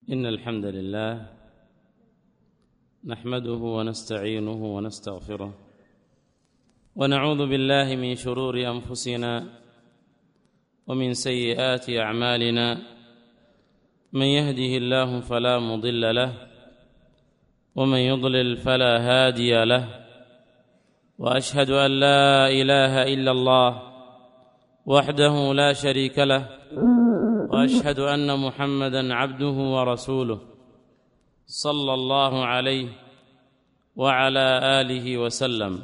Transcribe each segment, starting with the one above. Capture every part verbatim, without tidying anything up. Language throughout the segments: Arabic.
إن الحمد لله نحمده ونستعينه ونستغفره ونعوذ بالله من شرور أنفسنا ومن سيئات أعمالنا، من يهده الله فلا مضل له ومن يضلل فلا هادي له، وأشهد أن لا إله إلا الله وحده لا شريك له، وأشهد أن محمدًا عبده ورسوله صلى الله عليه وعلى آله وسلم.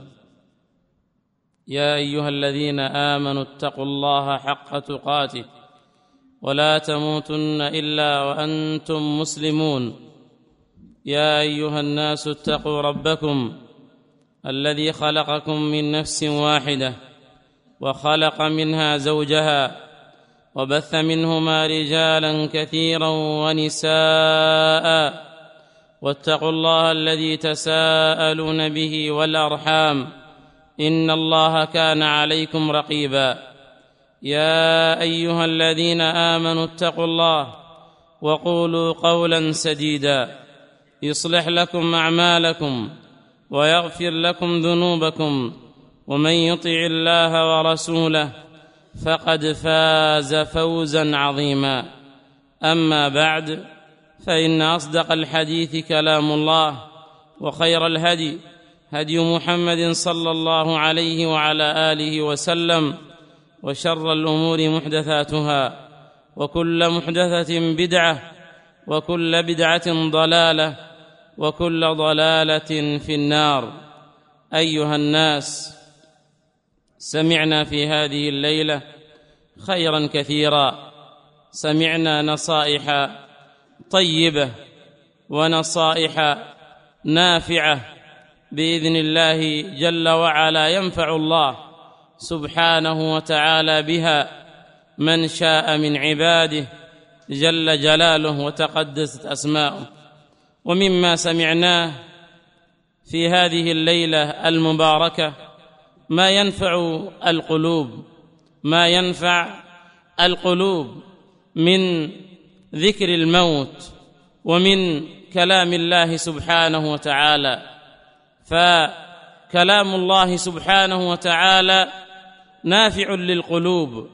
يا أيها الذين آمنوا اتقوا الله حق تقاته ولا تموتن إلا وأنتم مسلمون. يا أيها الناس اتقوا ربكم الذي خلقكم من نفس واحدة وخلق منها زوجها وبث منهما رجالا كثيرا ونساء، واتقوا الله الذي تساءلون به والأرحام إن الله كان عليكم رقيبا. يا أيها الذين آمنوا اتقوا الله وقولوا قولا سديدا يصلح لكم أعمالكم ويغفر لكم ذنوبكم، ومن يطع الله ورسوله فقد فاز فوزا عظيما. أما بعد، فإن أصدق الحديث كلام الله، وخير الهدي هدي محمد صلى الله عليه وعلى آله وسلم، وشر الأمور محدثاتها، وكل محدثة بدعة، وكل بدعة ضلالة، وكل ضلالة في النار. أيها الناس، سمعنا في هذه الليلة خيرا كثيرا، سمعنا نصائح طيبة ونصائح نافعة بإذن الله جل وعلا ينفع الله سبحانه وتعالى بها من شاء من عباده جل جلاله وتقدست أسماؤه. ومما سمعناه في هذه الليلة المباركة ما ينفع القلوب، ما ينفع القلوب من ذكر الموت ومن كلام الله سبحانه وتعالى. فكلام الله سبحانه وتعالى نافع للقلوب،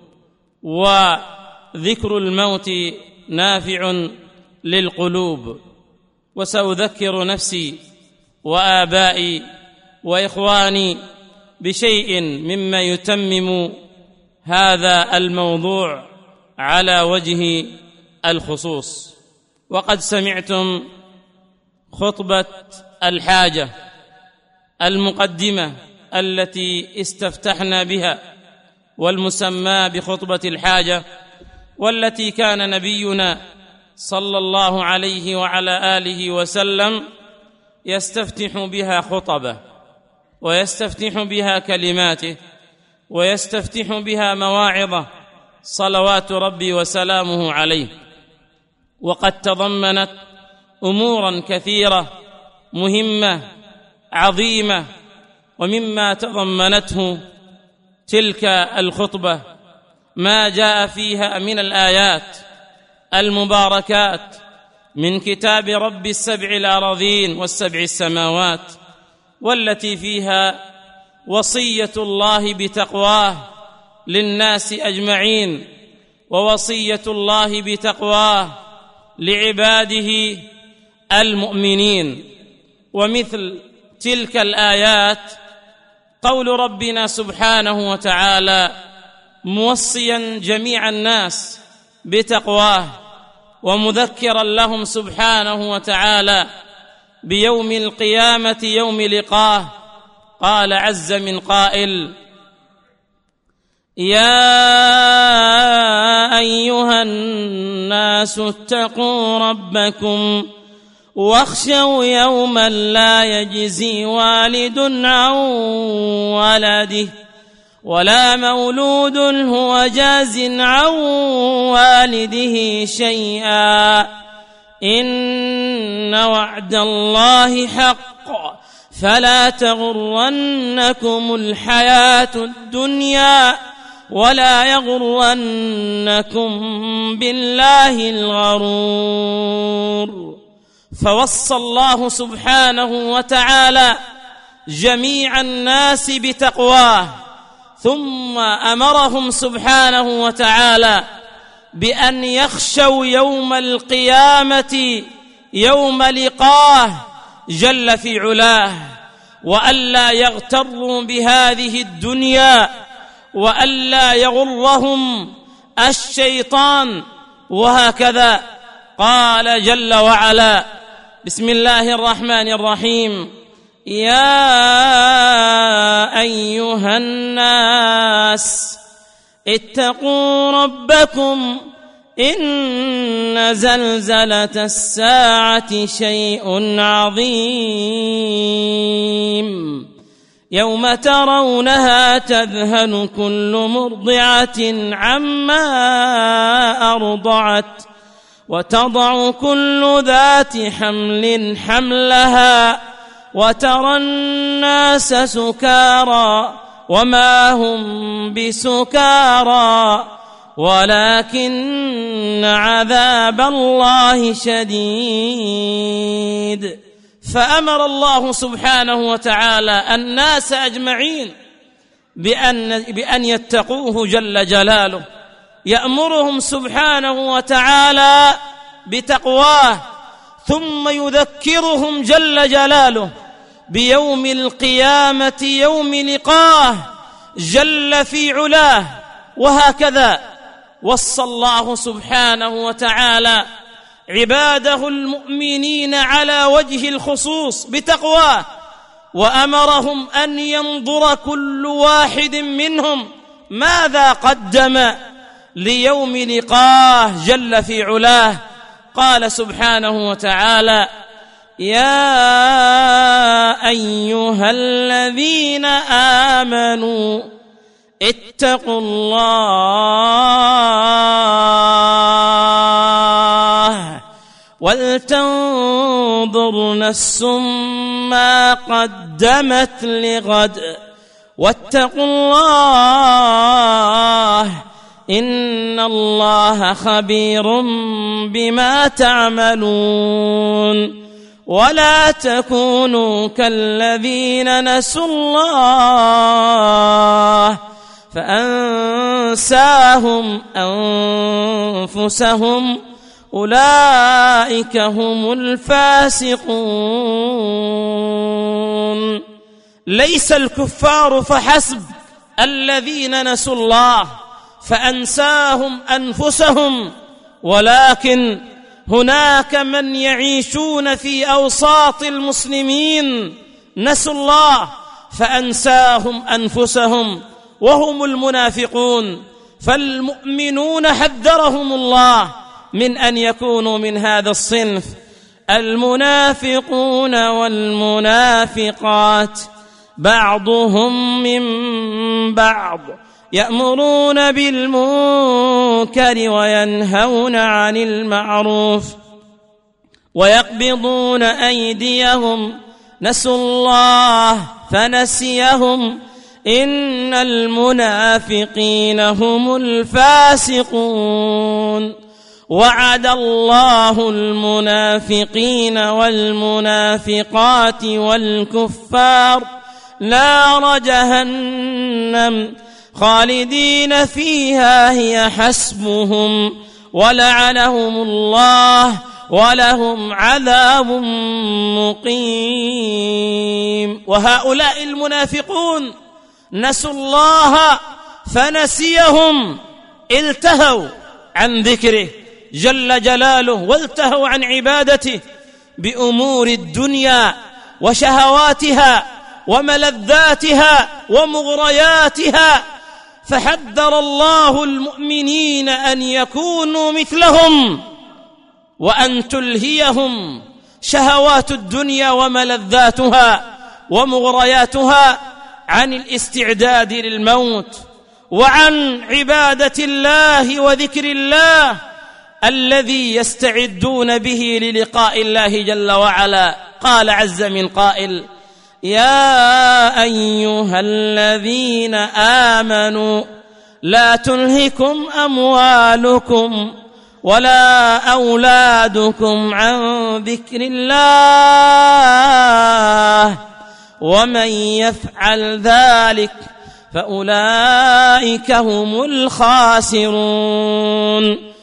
وذكر الموت نافع للقلوب. وسأذكر نفسي وآبائي وإخواني بشيء مما يتمم هذا الموضوع على وجه الخصوص. وقد سمعتم خطبة الحاجة المقدمة التي استفتحنا بها، والمسمى بخطبة الحاجة، والتي كان نبينا صلى الله عليه وعلى آله وسلم يستفتح بها خطبه، ويستفتح بها كلماته، ويستفتح بها مواعظه صلوات ربي وسلامه عليه. وقد تضمنت أمورا كثيرة مهمة عظيمة، ومما تضمنته تلك الخطبة ما جاء فيها من الآيات المباركات من كتاب رب السبع الأراضين والسبع السماوات، والتي فيها وصية الله بتقواه للناس أجمعين، ووصية الله بتقواه لعباده المؤمنين. ومثل تلك الآيات قول ربنا سبحانه وتعالى موصيا جميع الناس بتقواه، ومذكرا لهم سبحانه وتعالى بيوم القيامة يوم لقاه. قال عز من قائل: يا أيها الناس اتقوا ربكم واخشوا يوما لا يجزي والد عن ولده ولا مولود هو جاز عن والده شيئا، إن وعد الله حق فلا تغرنكم الحياة الدنيا ولا يغرنكم بالله الغرور. فوصى الله سبحانه وتعالى جميع الناس بتقواه، ثم أمرهم سبحانه وتعالى بأن يخشوا يوم القيامة يوم لقاه جل في علاه، وألا يغتروا بهذه الدنيا، وألا يغرهم الشيطان. وهكذا قال جل وعلا: بسم الله الرحمن الرحيم: يا أيها الناس اتقوا ربكم إن زلزلة الساعة شيء عظيم، يوم ترونها تذهل كل مرضعة عما أرضعت وتضع كل ذات حمل حملها وترى الناس سكارى وما هم بسكارى ولكن عذاب الله شديد. فأمر الله سبحانه وتعالى الناس أجمعين بأن, بأن يتقوه جل جلاله، يأمرهم سبحانه وتعالى بتقواه، ثم يذكرهم جل جلاله بيوم القيامة يوم لقاه جل في علاه. وهكذا وصى الله سبحانه وتعالى عباده المؤمنين على وجه الخصوص بتقواه، وأمرهم أن ينظر كل واحد منهم ماذا قدم ليوم لقاه جل في علاه. قال سبحانه وتعالى: يا أيها الذين آمنوا اتقوا الله ولتنظر نفس ما قدمت لغد واتقوا الله إن الله خبير بما تعملون. ولا تكونوا كالذين نسوا الله فأنساهم أنفسهم أولئك هم الفاسقون. ليس الكفار فحسب الذين نسوا الله فأنساهم أنفسهم، ولكن هناك من يعيشون في أوساط المسلمين نسوا الله فأنساهم أنفسهم، وهم المنافقون. فالمؤمنون حذرهم الله من أن يكونوا من هذا الصنف. المنافقون والمنافقات بعضهم من بعض يأمرون بالمنكر وينهون عن المعروف ويقبضون أيديهم نسوا الله فنسيهم إن المنافقين هم الفاسقون. وعد الله المنافقين والمنافقات والكفار نار جهنم خالدين فيها هي حسبهم ولعنهم الله ولهم عذاب مقيم. وهؤلاء المنافقون نسوا الله فنسيهم، التهوا عن ذكره جل جلاله والتهوا عن عبادته بأمور الدنيا وشهواتها وملذاتها ومغرياتها. فحذر الله المؤمنين أن يكونوا مثلهم وأن تلهيهم شهوات الدنيا وملذاتها ومغرياتها عن الاستعداد للموت وعن عبادة الله وذكر الله الذي يستعدون به للقاء الله جل وعلا. قال عز من قائل: يا أيها الذين آمنوا لا تلهكم أموالكم ولا أولادكم عن ذكر الله ومن يفعل ذلك فأولئك هم الخاسرون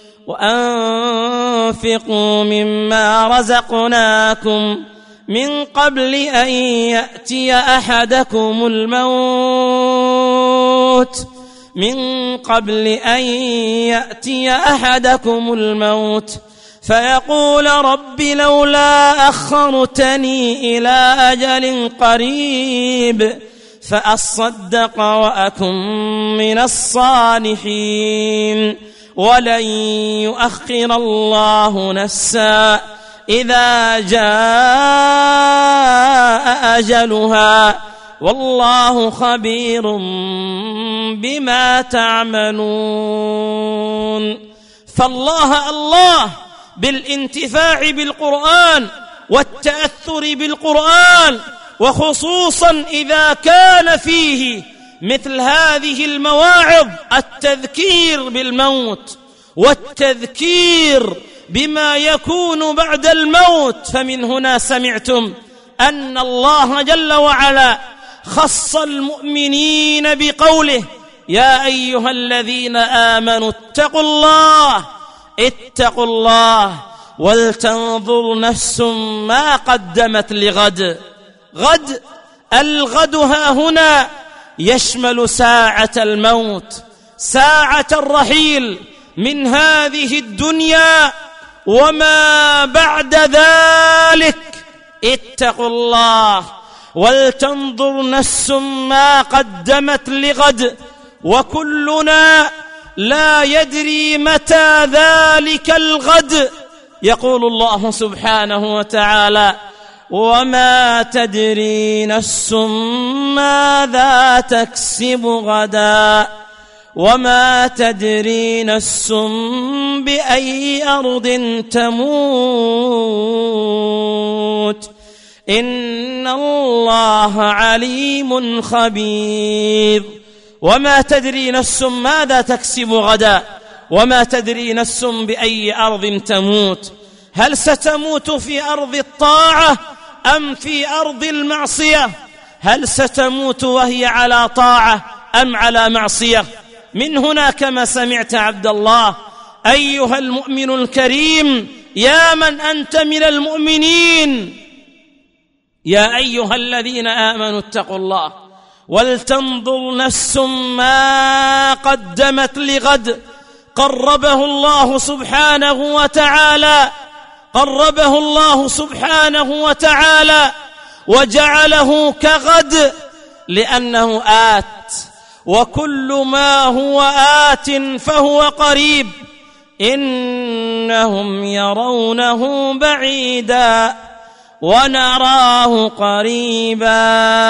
وأنفقوا مما رزقناكم من قبل أن يأتي أحدكم الموت من قبل أن يأتي أحدكم الموت فيقول رب لولا أخرتني إلى أجل قريب فأصدق وأكن من الصالحين ولن يؤخر الله نفسا إذا جاء أجلها والله خبير بما تعملون. فالله الله بالانتفاع بالقرآن والتأثر بالقرآن، وخصوصا إذا كان فيه مثل هذه المواعظ التذكير بالموت والتذكير بما يكون بعد الموت. فمن هنا سمعتم أن الله جل وعلا خص المؤمنين بقوله يا أيها الذين آمنوا اتقوا الله اتقوا الله ولتنظر نفس ما قدمت لغد. غد، الغد ها هنا يشمل ساعة الموت، ساعة الرحيل من هذه الدنيا وما بعد ذلك. اتقوا الله ولتنظر نفس ما قدمت لغد، وكلنا لا يدري متى ذلك الغد. يقول الله سبحانه وتعالى وما تدري نفس ماذا تكسب غدا وما تدري نفس بأي أرض تموت إن الله عليم خبير. وما تدري نفس ماذا تكسب غدا وما تدري نفس بأي أرض تموت. هل ستموت في أرض الطاعة أم في أرض المعصية؟ هل ستموت وهي على طاعة أم على معصية؟ من هنا كما سمعت عبد الله أيها المؤمن الكريم يا من أنت من المؤمنين، يا أيها الذين آمنوا اتقوا الله ولتنظر نفس ما قدمت لغد. قربه الله سبحانه وتعالى قربه الله سبحانه وتعالى وجعله كغد لأنه آت، وكل ما هو آت فهو قريب. إنهم يرونه بعيدا ونراه قريبا.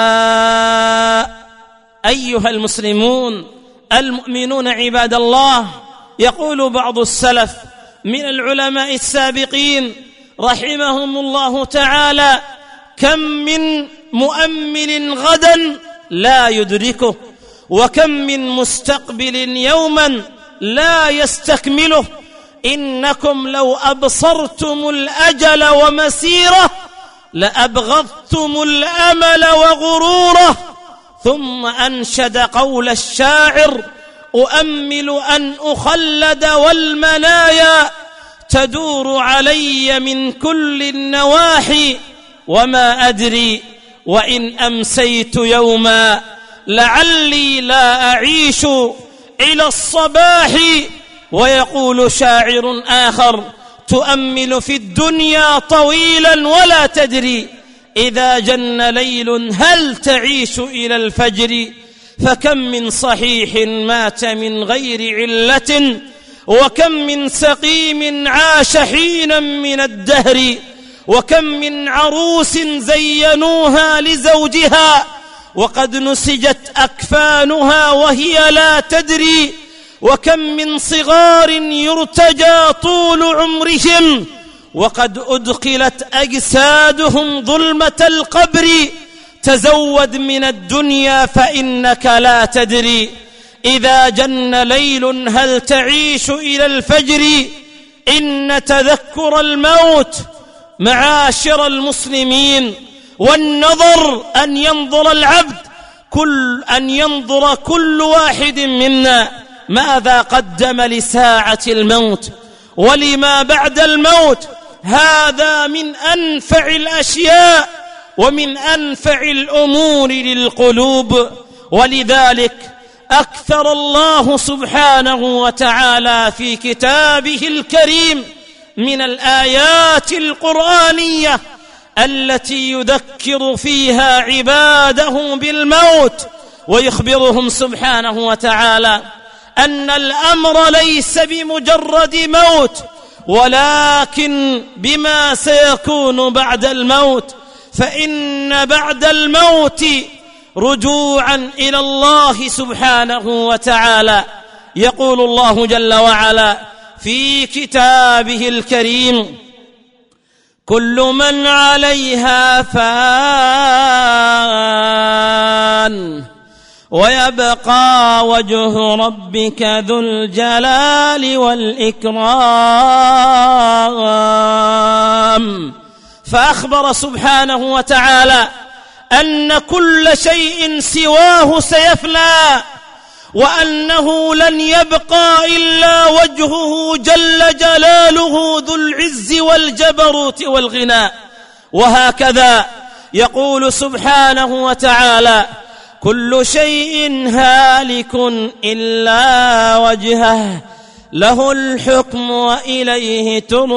أيها المسلمون المؤمنون عباد الله، يقول بعض السلف من العلماء السابقين رحمهم الله تعالى كم من مؤمل غدا لا يدركه، وكم من مستقبل يوما لا يستكمله. إنكم لو أبصرتم الأجل ومسيره لأبغضتم الأمل وغروره. ثم أنشد قول الشاعر أؤمل أن أخلد والمنايا تدور علي من كل النواحي وما أدري وإن أمسيت يوما لعلي لا أعيش إلى الصباح. ويقول شاعر آخر تؤمل في الدنيا طويلا ولا تدري إذا جن ليل هل تعيش إلى الفجر. فكم من صحيح مات من غير علة وكم من سقيم عاش حينا من الدهر وكم من عروس زينوها لزوجها وقد نسجت أكفانها وهي لا تدري وكم من صغار يرتجى طول عمرهم وقد أدخلت أجسادهم ظلمة القبر. تزود من الدنيا فإنك لا تدري إذا جن ليل هل تعيش إلى الفجر إن تذكر الموت. معاشر المسلمين، والنظر أن ينظر العبد كل أن ينظر كل واحد منا ماذا قدم لساعة الموت ولما بعد الموت. هذا من أنفع الأشياء ومن أنفع الأمور للقلوب. ولذلك أكثر الله سبحانه وتعالى في كتابه الكريم من الآيات القرآنية التي يذكر فيها عباده بالموت، ويخبرهم سبحانه وتعالى أن الأمر ليس بمجرد موت ولكن بما سيكون بعد الموت، فإن بعد الموت رجوعا إلى الله سبحانه وتعالى. يقول الله جل وعلا في كتابه الكريم: كل من عليها فان ويبقى وجه ربك ذو الجلال والإكرام. فأخبر سبحانه وتعالى أن كل شيء سواه سيفنى، وأنه لن يبقى إلا وجهه جل جلاله ذو العز والجبروت والغناء. وهكذا يقول سبحانه وتعالى: كل شيء هالك إلا وجهه له الحكم وإليه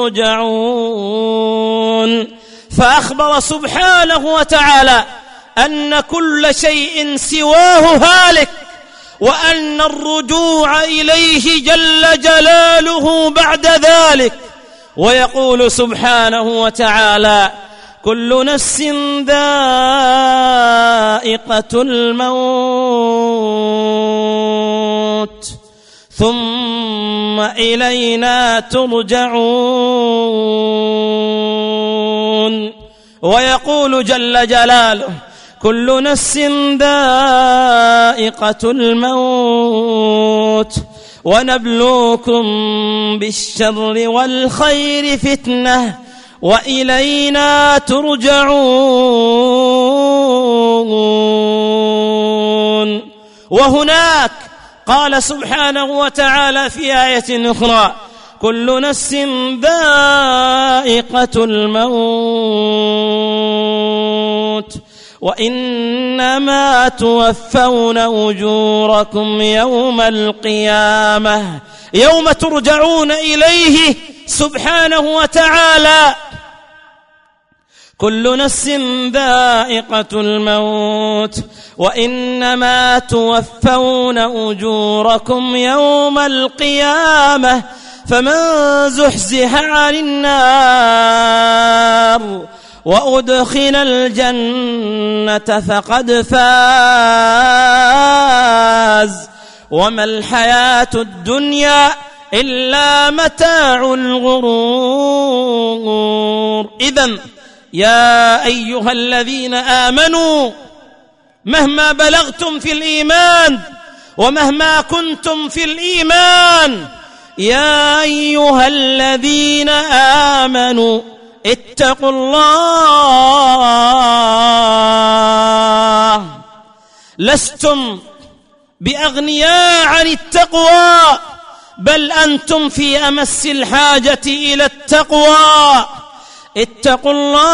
ترجعون. فأخبر سبحانه وتعالى أن كل شيء سواه هالك، وأن الرجوع إليه جل جلاله بعد ذلك. ويقول سبحانه وتعالى: كل نفس ذائقة الموت ثم إلينا ترجعون. ويقول جل جلاله: كل نفس ذائقة الموت ونبلوكم بالشر والخير فتنة وإلينا ترجعون. وهناك قال سبحانه وتعالى في آية أخرى: كل نفس ذائقة الموت وإنما توفون أجوركم يوم القيامة، يوم ترجعون إليه سبحانه وتعالى. كل نفس ذائقة الموت وإنما توفون أجوركم يوم القيامة فمن زحزح عن النار وأدخل الجنة فقد فاز وما الحياة الدنيا إلا متاع الغرور. إذن يا أيها الذين آمنوا، مهما بلغتم في الإيمان ومهما كنتم في الإيمان، يا أيها الذين آمنوا اتقوا الله. لستم بأغنياء عن التقوى، بل أنتم في أمس الحاجة إلى التقوى. اتقوا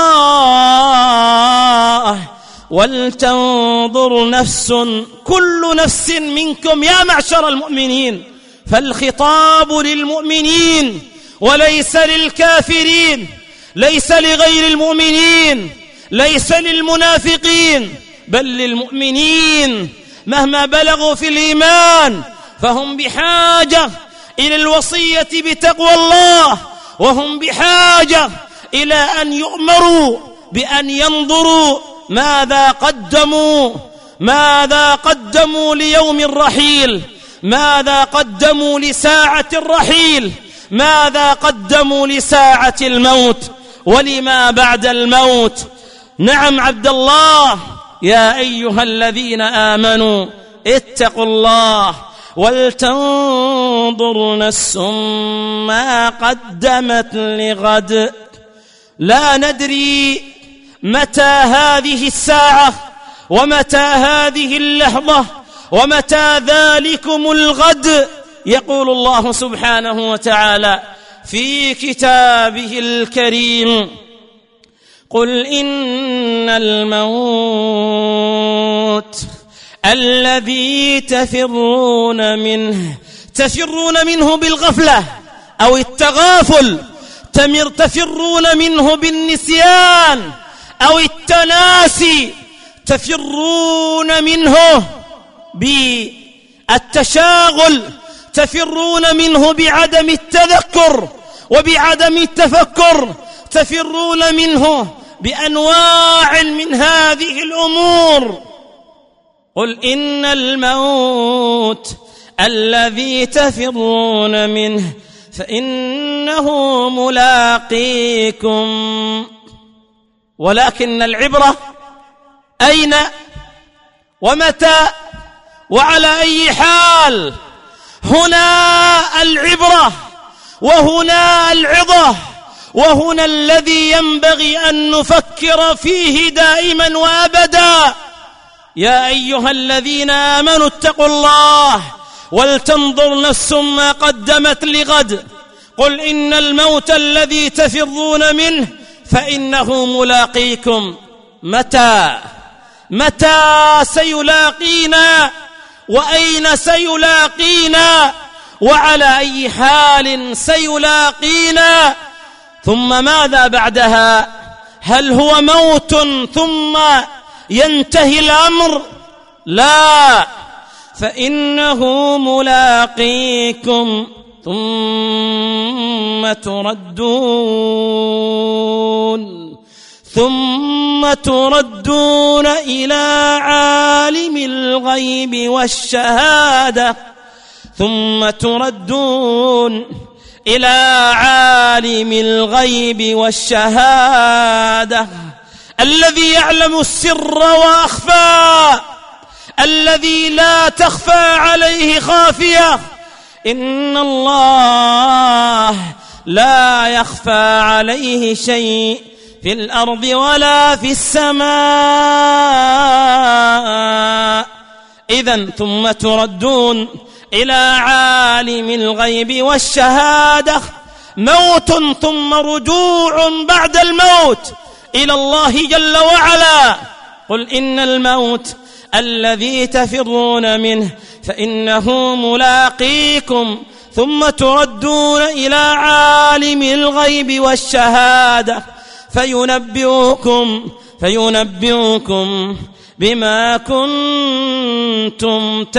الله ولتنظر نفس، كل نفس منكم يا معشر المؤمنين، فالخطاب للمؤمنين وليس للكافرين، ليس لغير المؤمنين، ليس للمنافقين، بل للمؤمنين. مهما بلغوا في الإيمان فهم بحاجة إلى الوصية بتقوى الله، وهم بحاجة إلى أن يؤمروا بأن ينظروا ماذا قدموا، ماذا قدموا ليوم الرحيل، ماذا قدموا لساعة الرحيل، ماذا قدموا لساعة الموت ولما بعد الموت. نعم عبد الله، يا أيها الذين آمنوا اتقوا الله ولتنظر نفس ما قدمت لغد. لا ندري متى هذه الساعة ومتى هذه اللحظة ومتى ذلكم الغد. يقول الله سبحانه وتعالى في كتابه الكريم: قل إن الموت الذي تفرون منه تفرون منه بالغفلة أو التغافل، تفرون منه بالنسيان أو التناسي، تفرون منه بالتشاغل، تفرون منه بعدم التذكر وبعدم التفكر، تفرون منه بأنواع من هذه الأمور. قل إن الموت الذي تفرون منه فإنه ملاقيكم، ولكن العبرة أين ومتى وعلى أي حال. هنا العبرة وهنا العظة، وهنا الذي ينبغي أن نفكر فيه دائما وأبدا. يا أيها الذين آمنوا اتقوا الله ولتنظر نفس ما قدمت لغد. قل إن الموت الذي تفرون منه فإنه ملاقيكم. متى متى سيلاقينا وأين سيلاقينا وعلى أي حال سيلاقينا؟ ثم ماذا بعدها؟ هل هو موت ثم ينتهي الأمر؟ لا، فإنه ملاقيكم ثم تردون ثم تردون إلى عالم الغيب والشهادة ثم تردون إلى عالم الغيب والشهادة الذي يعلم السر وأخفى، الذي لا تخفى عليه خافية. إن الله لا يخفى عليه شيء في الأرض ولا في السماء. إذن ثم تردون إلى عالم الغيب والشهادة، موت ثم رجوع بعد الموت إلى الله جل وعلا. قل إن الموت الذي تفرون منه فإنه ملاقيكم ثم تردون إلى عالم الغيب والشهادة فينبئكم فينبئكم بما كنتم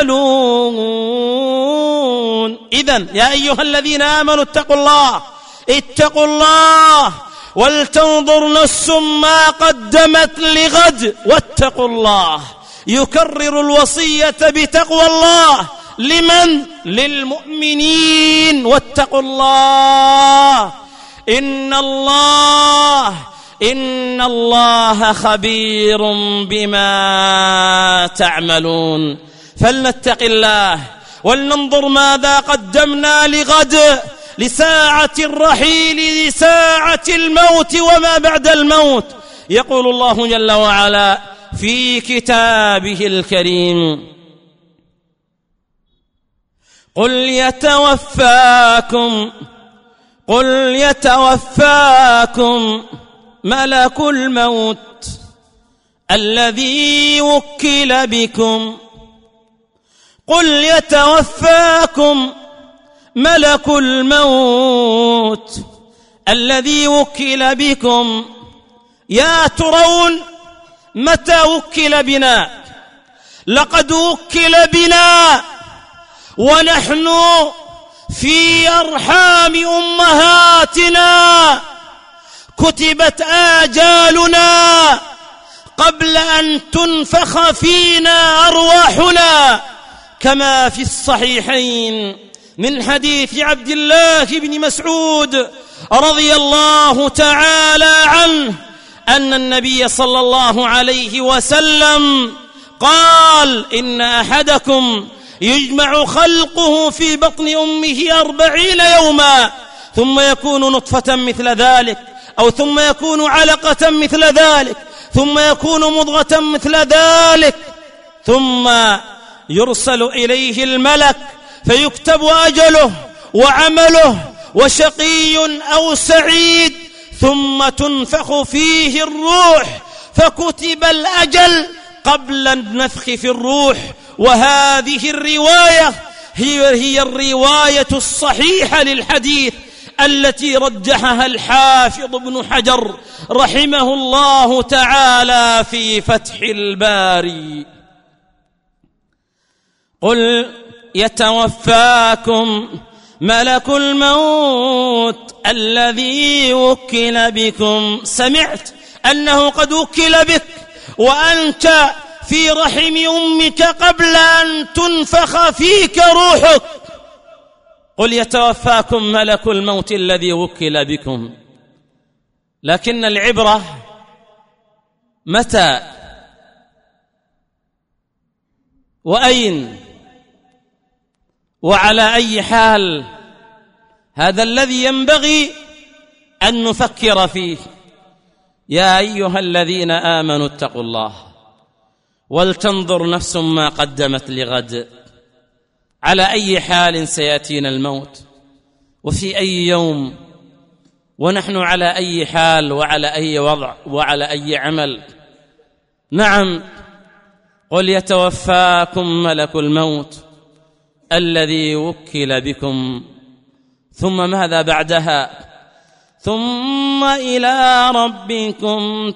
تعملون. إذن يا أيها الذين آمنوا اتقوا الله اتقوا الله ولتنظر نفس ما قدمت لغد واتقوا الله. يكرر الوصية بتقوى الله لمن؟ للمؤمنين. واتقوا الله إن الله إن الله خبير بما تعملون. فلنتق الله ولننظر ماذا قدمنا لغد، لساعة الرحيل، لساعة الموت وما بعد الموت. يقول الله جل وعلا في كتابه الكريم: قل يتوفاكم قل يتوفاكم ملك الموت الذي وكل بكم قل يتوفاكم ملك الموت الذي وكل بكم. يا ترون متى وكل بنا؟ لقد وكل بنا ونحن في أرحام أمهاتنا، كتبت آجالنا قبل أن تنفخ فينا أرواحنا، كما في الصحيحين من حديث عبد الله بن مسعود رضي الله تعالى عنه أن النبي صلى الله عليه وسلم قال: إن أحدكم يجمع خلقه في بطن أمه أربعين يوما ثم يكون نطفة مثل ذلك، أو ثم يكون علقة مثل ذلك، ثم يكون مضغة مثل ذلك، ثم يرسل إليه الملك فيكتب أجله وعمله وشقي أو سعيد، ثم تنفخ فيه الروح فكتب الأجل قبل النفخ في الروح. وهذه الرواية هي, هي الرواية الصحيحة للحديث التي رجحها الحافظ ابن حجر رحمه الله تعالى في فتح الباري. قل يتوفاكم ملك الموت الذي وكل بكم. سمعت أنه قد وكل بك وأنت في رحم أمك قبل أن تنفخ فيك روحك. قل يتوفاكم ملك الموت الذي وكل بكم. لكن العبرة متى وأين وعلى أي حال، هذا الذي ينبغي أن نفكر فيه. يا أيها الذين آمنوا اتقوا الله ولتنظر نفس ما قدمت لغد. على أي حال سيأتينا الموت وفي أي يوم، ونحن على أي حال وعلى أي وضع وعلى أي عمل. نعم، قل يتوفاكم ملك الموت الذي وكل بكم. ثم ماذا بعدها؟ ثم إلى ربكم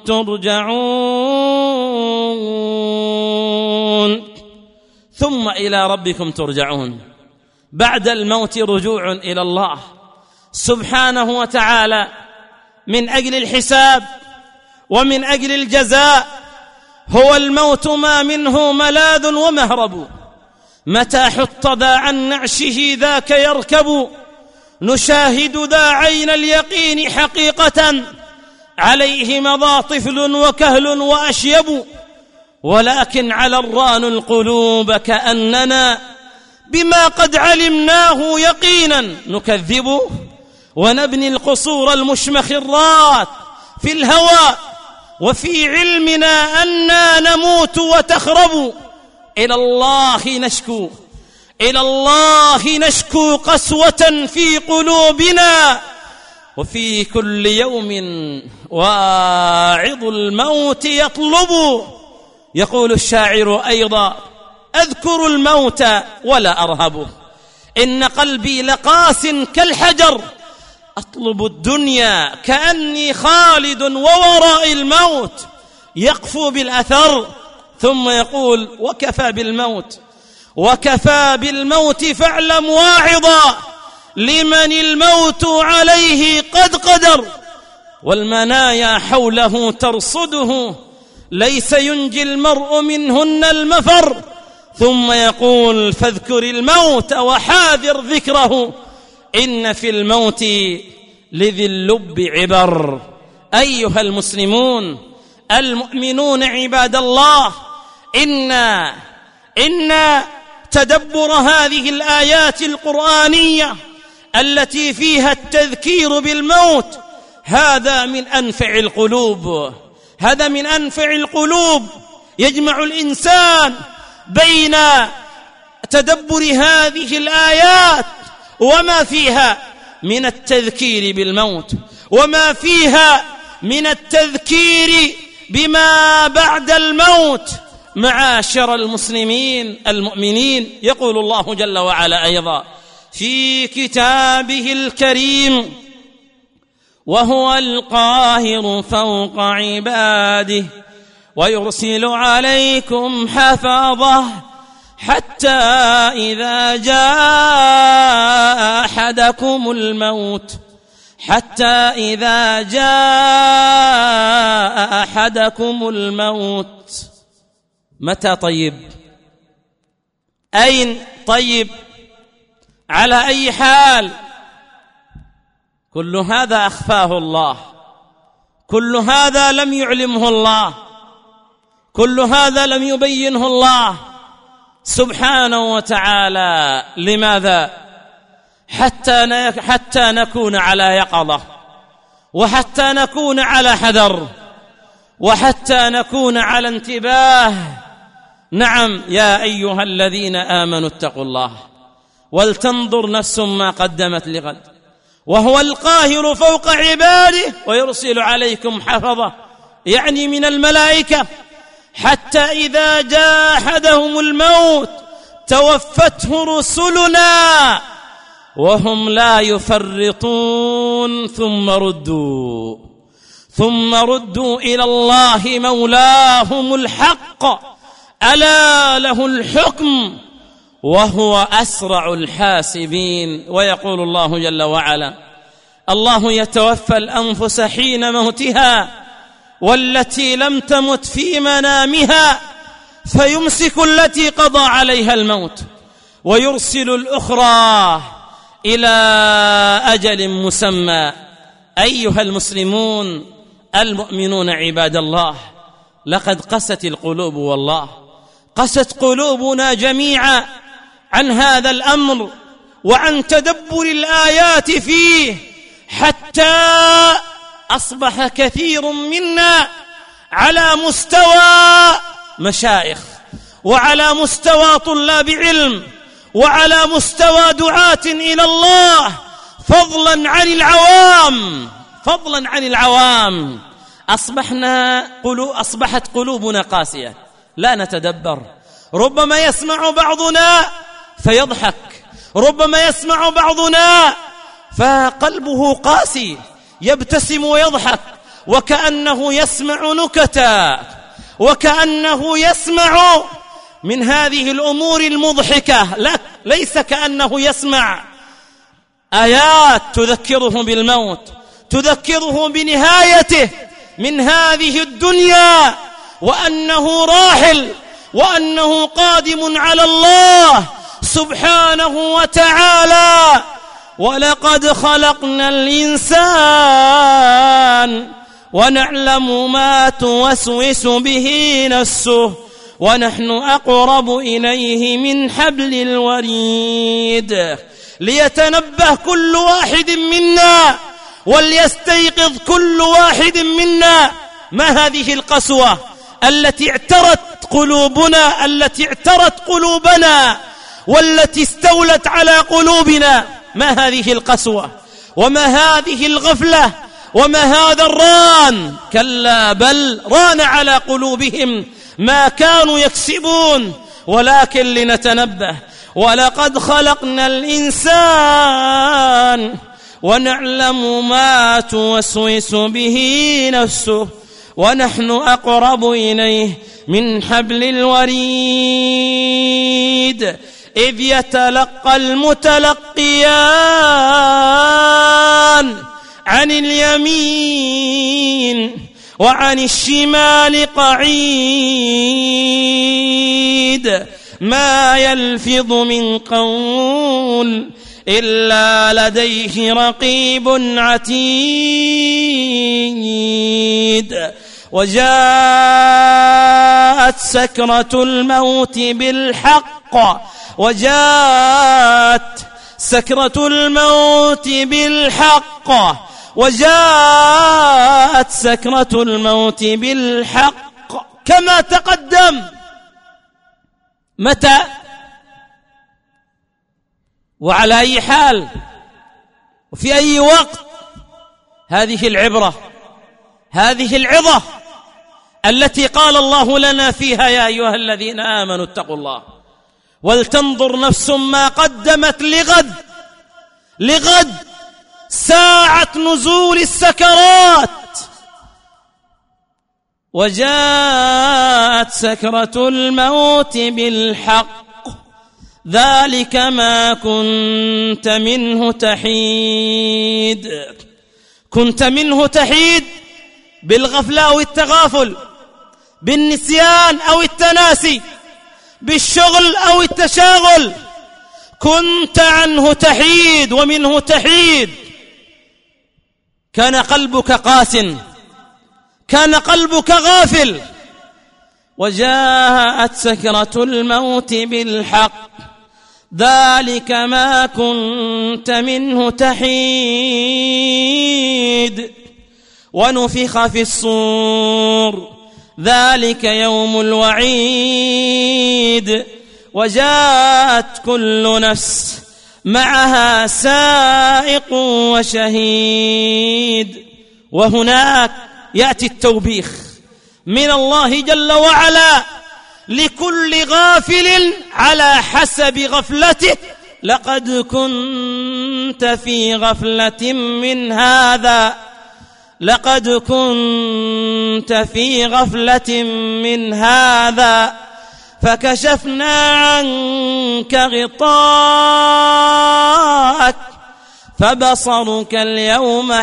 ترجعون. ثم إلى ربكم ترجعون، بعد الموت رجوع إلى الله سبحانه وتعالى من أجل الحساب ومن أجل الجزاء. هو الموت ما منه ملاذ ومهرب، متى حط ذا عن نعشه ذاك يركب. نشاهد ذا عين اليقين حقيقة، عليه مضى طفل وكهل وأشيب. ولكن على الران القلوب كأننا بما قد علمناه يقينا نكذب، ونبني القصور المشمخرات في الهوى، وفي علمنا أننا نموت وتخرب. إلى الله نشكو، إلى الله نشكو قسوة في قلوبنا، وفي كل يوم واعظ الموت يطلب. يقول الشاعر أيضا: أذكر الموت ولا أرهبه، إن قلبي لقاس كالحجر، أطلب الدنيا كأني خالد ووراء الموت يقفو بالأثر. ثم يقول: وكفى بالموت وكفى بالموت فاعلم واعظا، لمن الموت عليه قد قدر، والمنايا حوله ترصده، ليس ينجي المرء منهن المفر. ثم يقول: فاذكر الموت وحاذر ذكره، إن في الموت لذي اللب عبر. أيها المسلمون المؤمنون عباد الله، إن إن تدبر هذه الآيات القرآنية التي فيها التذكير بالموت هذا من أنفع القلوب، هذا من أنفع القلوب. يجمع الإنسان بين تدبر هذه الآيات وما فيها من التذكير بالموت، وما فيها من التذكير بما بعد الموت. معاشر المسلمين المؤمنين، يقول الله جل وعلا أيضا في كتابه الكريم: وهو القاهر فوق عباده ويرسل عليكم حفظه حتى إذا جاء أحدكم الموت حتى إذا جاء أحدكم الموت. متى؟ طيب، أين؟ طيب، على أي حال؟ كل هذا أخفاه الله، كل هذا لم يعلمه الله، كل هذا لم يبينه الله. سبحانه وتعالى. لماذا؟ حتى حتى نكون على يقظة، وحتى نكون على حذر، وحتى نكون على انتباه. نعم يا أيها الذين آمنوا اتقوا الله ولتنظر نفس ما قدمت لغد، وهو القاهر فوق عباده ويرسل عليكم حفظة، يعني من الملائكة، حتى إذا جاء أحدهم الموت توفته رسلنا وهم لا يفرطون ثم ردوا ثم ردوا إلى الله مولاهم الحق ألا له الحكم وهو أسرع الحاسبين. ويقول الله جل وعلا: الله يتوفى الأنفس حين موتها والتي لم تمت في منامها فيمسك التي قضى عليها الموت ويرسل الأخرى إلى أجل مسمى. أيها المسلمون المؤمنون عباد الله، لقد قست القلوب، والله قست قلوبنا جميعا عن هذا الأمر وعن تدبر الآيات فيه، حتى أصبح كثير منا على مستوى مشايخ، وعلى مستوى طلاب علم، وعلى مستوى دعاة إلى الله، فضلا عن العوام فضلا عن العوام أصبحنا قلوب أصبحت قلوبنا قاسية، لا نتدبر. ربما يسمع بعضنا فيضحك، ربما يسمع بعضنا فقلبه قاسي، يبتسم ويضحك وكأنه يسمع نكتا، وكأنه يسمع من هذه الأمور المضحكة، لا ليس كأنه يسمع آيات تذكره بالموت، تذكره بنهايته من هذه الدنيا، وأنه راحل، وأنه قادم على الله سبحانه وتعالى. ولقد خلقنا الإنسان ونعلم ما توسوس به نفسه ونحن أقرب إليه من حبل الوريد. ليتنبه كل واحد منا وليستيقظ كل واحد منا ما هذه القسوة التي اعترت قلوبنا التي اعترت قلوبنا والتي استولت على قلوبنا. ما هذه القسوة وما هذه الغفلة وما هذا الران؟ كلا بل ران على قلوبهم ما كانوا يكسبون. ولكن لنتنبه: ولقد خلقنا الإنسان ونعلم ما توسوس به نفسه ونحن أقرب إليه من حبل الوريد إذ يتلقى المتلقيان عن اليمين وعن الشمال قعيد ما يلفظ من قول إلا لديه رقيب عتيد. وجاءت سكرة الموت بالحق وجاءت سكرة الموت بالحق وجاءت سكرة الموت بالحق كما تقدم. متى وعلى أي حال وفي أي وقت؟ هذه العبرة، هذه العظة التي قال الله لنا فيها: يا أيها الذين آمنوا اتقوا الله ولتنظر نفس ما قدمت لغد. لغد ساعة نزول السكرات. وجاءت سكرة الموت بالحق ذلك ما كنت منه تحيد. كنت منه تحيد بالغفلة أو التغافل، بالنسيان أو التناسي، بالشغل أو التشاغل. كنت عنه تحيد ومنه تحيد. كان قلبك قاس، كان قلبك غافل، وجاءت سكرة الموت بالحق ذلك ما كنت منه تحيد ونفخ في الصور ذلك يوم الوعيد وجاءت كل نفس معها سائق وشهيد. وهناك يأتي التوبيخ من الله جل وعلا لكل غافل على حسب غفلته. لقد كنت في غفلة من هذا لقد كنت في غفلة من هذا فكشفنا عنك غطاءك فبصرك اليوم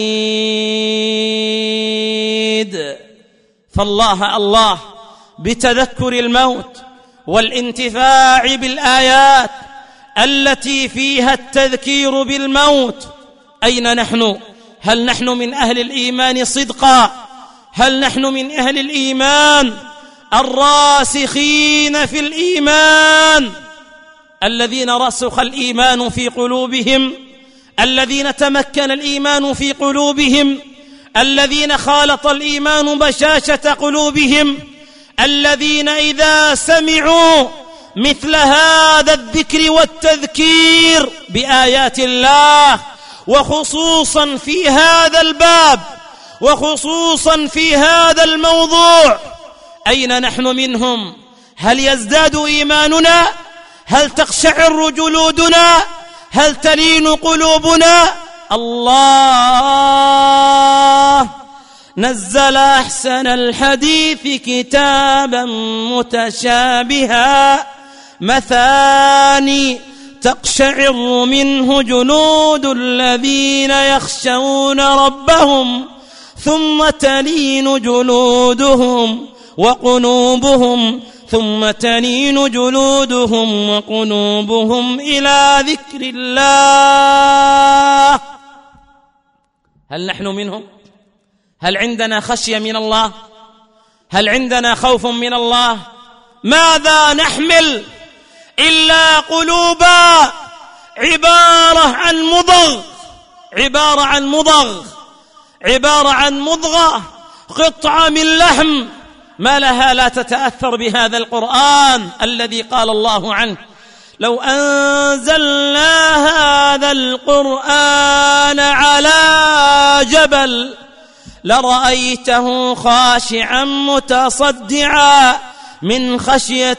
حديد. فالله الله بتذكر الموت والانتفاع بالآيات التي فيها التذكير بالموت. أين نحن؟ هل نحن من أهل الإيمان صدقا؟ هل نحن من أهل الإيمان الراسخين في الإيمان الذين رسخ الإيمان في قلوبهم، الذين تمكن الإيمان في قلوبهم، الذين خالط الإيمان بشاشة قلوبهم، الذين إذا سمعوا مثل هذا الذكر والتذكير بآيات الله وخصوصا في هذا الباب وخصوصا في هذا الموضوع، أين نحن منهم؟ هل يزداد إيماننا؟ هل تقشعر جلودنا؟ هل تلين قلوبنا؟ الله نزل أحسن الحديث كتابا متشابها مثاني تقشعر منه جلود الذين يخشون ربهم ثم تلين جلودهم وقلوبهم ثم تلين جلودهم وقلوبهم إلى ذكر الله. هل نحن منهم؟ هل عندنا خشية من الله؟ هل عندنا خوف من الله؟ ماذا نحمل إلا قلوبا عبارة عن مضغ عبارة عن مضغ عبارة عن مضغة، قطعة من لحم، ما لها لا تتأثر بهذا القرآن الذي قال الله عنه: لو أنزلنا هذا القرآن على جبل لرأيته خاشعا متصدعا من خشية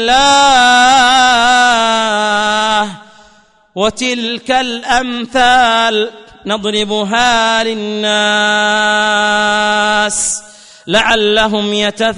الله. وتلك الأمثال نضربها للناس لعلهم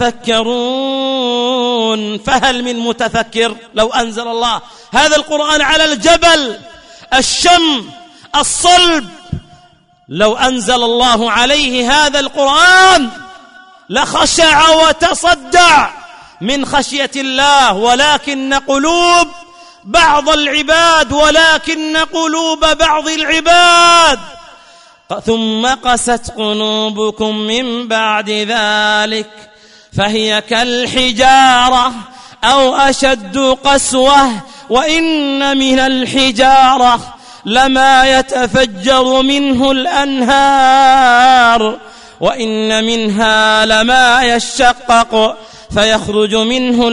يتفكرون. فهل من متفكر؟ لو أنزل الله هذا القرآن على الجبل الشم الصلب، لو أنزل الله عليه هذا القرآن لخشع وتصدع من خشية الله. ولكن قلوب بعض العباد ولكن قلوب بعض العباد ثم قست قلوبكم من بعد ذلك فهي كالحجارة أو أشد قسوة وإن من الحجارة لما يتفجر منه الأنهار وإن منها لما يشقق فيخرج منه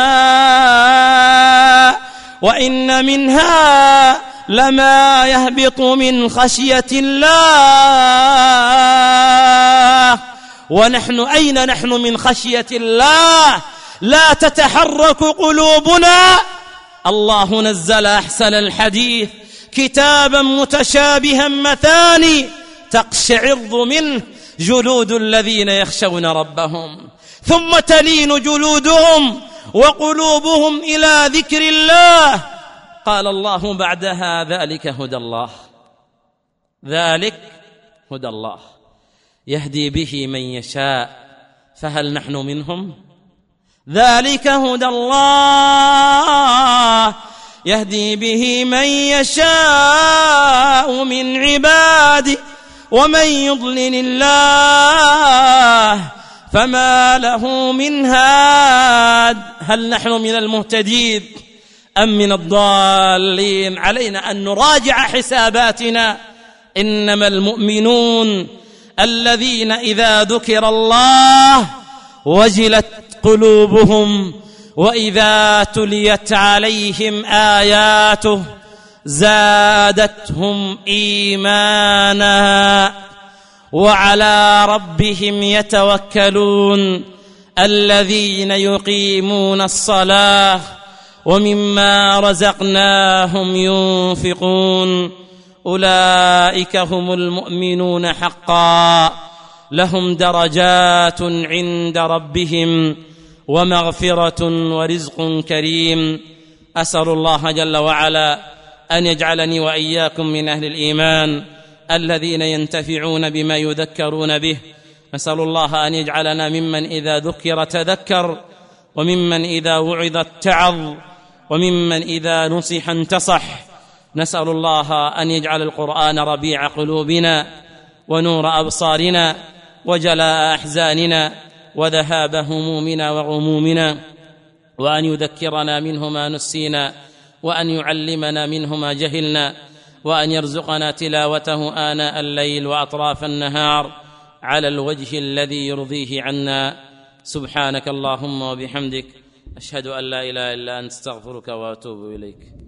الماء وإن منها لما يهبط من خشية الله. ونحن أين نحن من خشية الله؟ لا تتحرك قلوبنا. الله نزل أحسن الحديث كتابا متشابها مثاني تقشعر منه جلود الذين يخشون ربهم ثم تلين جلودهم وقلوبهم إلى ذكر الله. قال الله بعدها: ذلك هدى الله ذلك هدى الله يهدي به من يشاء فهل نحن منهم؟ ذلك هدى الله يهدي به من يشاء من عباده ومن يضلل الله فما له من هاد. هل نحن من المهتدين أم من الضالين؟ علينا أن نراجع حساباتنا. إنما المؤمنون الذين إذا ذكر الله وجلت قلوبهم وإذا تليت عليهم آياته زادتهم إيمانا وعلى ربهم يتوكلون الذين يقيمون الصلاة ومما رزقناهم ينفقون أولئك هم المؤمنون حقا لهم درجات عند ربهم ومغفرة ورزق كريم. أسأل الله جل وعلا أن يجعلني وإياكم من أهل الإيمان الذين ينتفعون بما يذكرون به. نسأل الله أن يجعلنا ممن إذا ذكر تذكر، وممن إذا وعظ اتعظ، وممن إذا نصح انتصح. نسأل الله أن يجعل القرآن ربيع قلوبنا ونور أبصارنا وجلاء أحزاننا وذهاب همومنا وغمومنا، وأن يذكرنا منه ما نسينا، وأن يعلمنا منه ما جهلنا، وأن يرزقنا تلاوته آناء الليل وأطراف النهار على الوجه الذي يرضيه عنا. سبحانك اللهم وبحمدك، أشهد أن لا إله إلا أنت، استغفرك وأتوب إليك.